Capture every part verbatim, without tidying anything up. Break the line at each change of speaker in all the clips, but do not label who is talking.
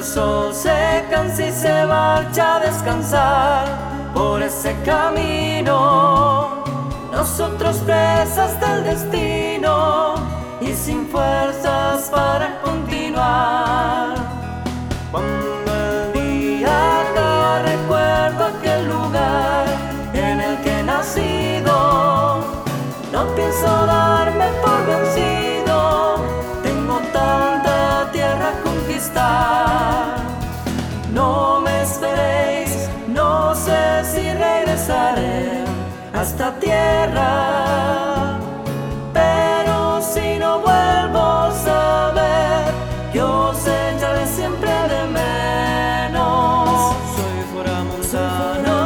sol se cansa y se marcha a descansar por ese camino. Nosotros presas del destino y sin fuerzas para continuar. Cuando el día acaba recuerdo aquel lugar en el que he nacido. No pienso darme por vencido, tengo tanta tierra a conquistar. No me esperéis, no sé si regresaré a esta tierra, pero si no vuelvo a saber, yo os echaré siempre de menos. Soy foramontano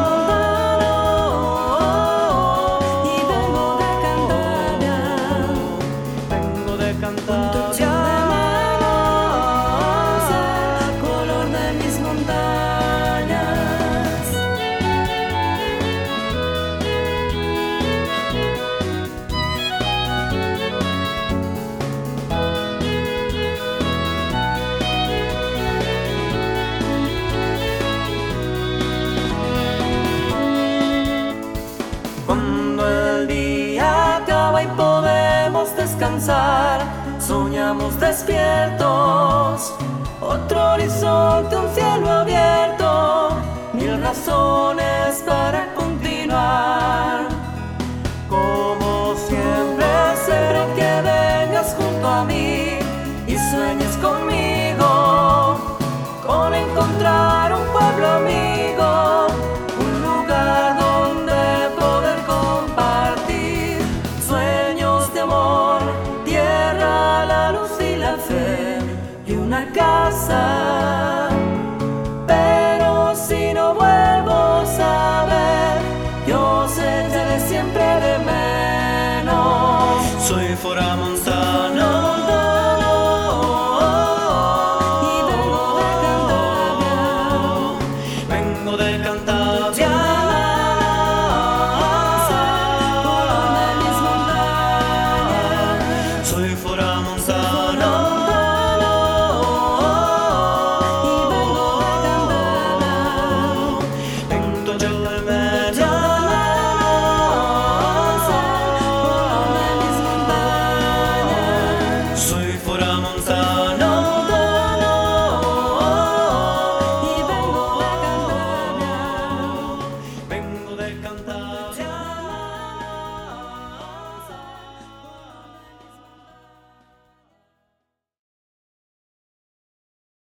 y vengo de Cantabria, vengo de Cantabria, color de mis montañas. Cuando el día acaba y podemos descansar, soñamos despiertos, otro horizonte, un cielo abierto, mil razones para continuar. Como siempre, espero que vengas junto a mí y sueñes conmigo con encontrar un pueblo amigo, un lugar donde poder compartir sueños de amor, tierra, la luz y la fe y una casa. Pero si no vuelvo a saber, yo os echaré siempre de menos. Soy foramontano y vengo de Cantabria, vengo de Cantabria, color de mis montañas. Soy foramontano y vengo de Cantabria, vengo yo de medio, color de mis montañas. Soy foramontano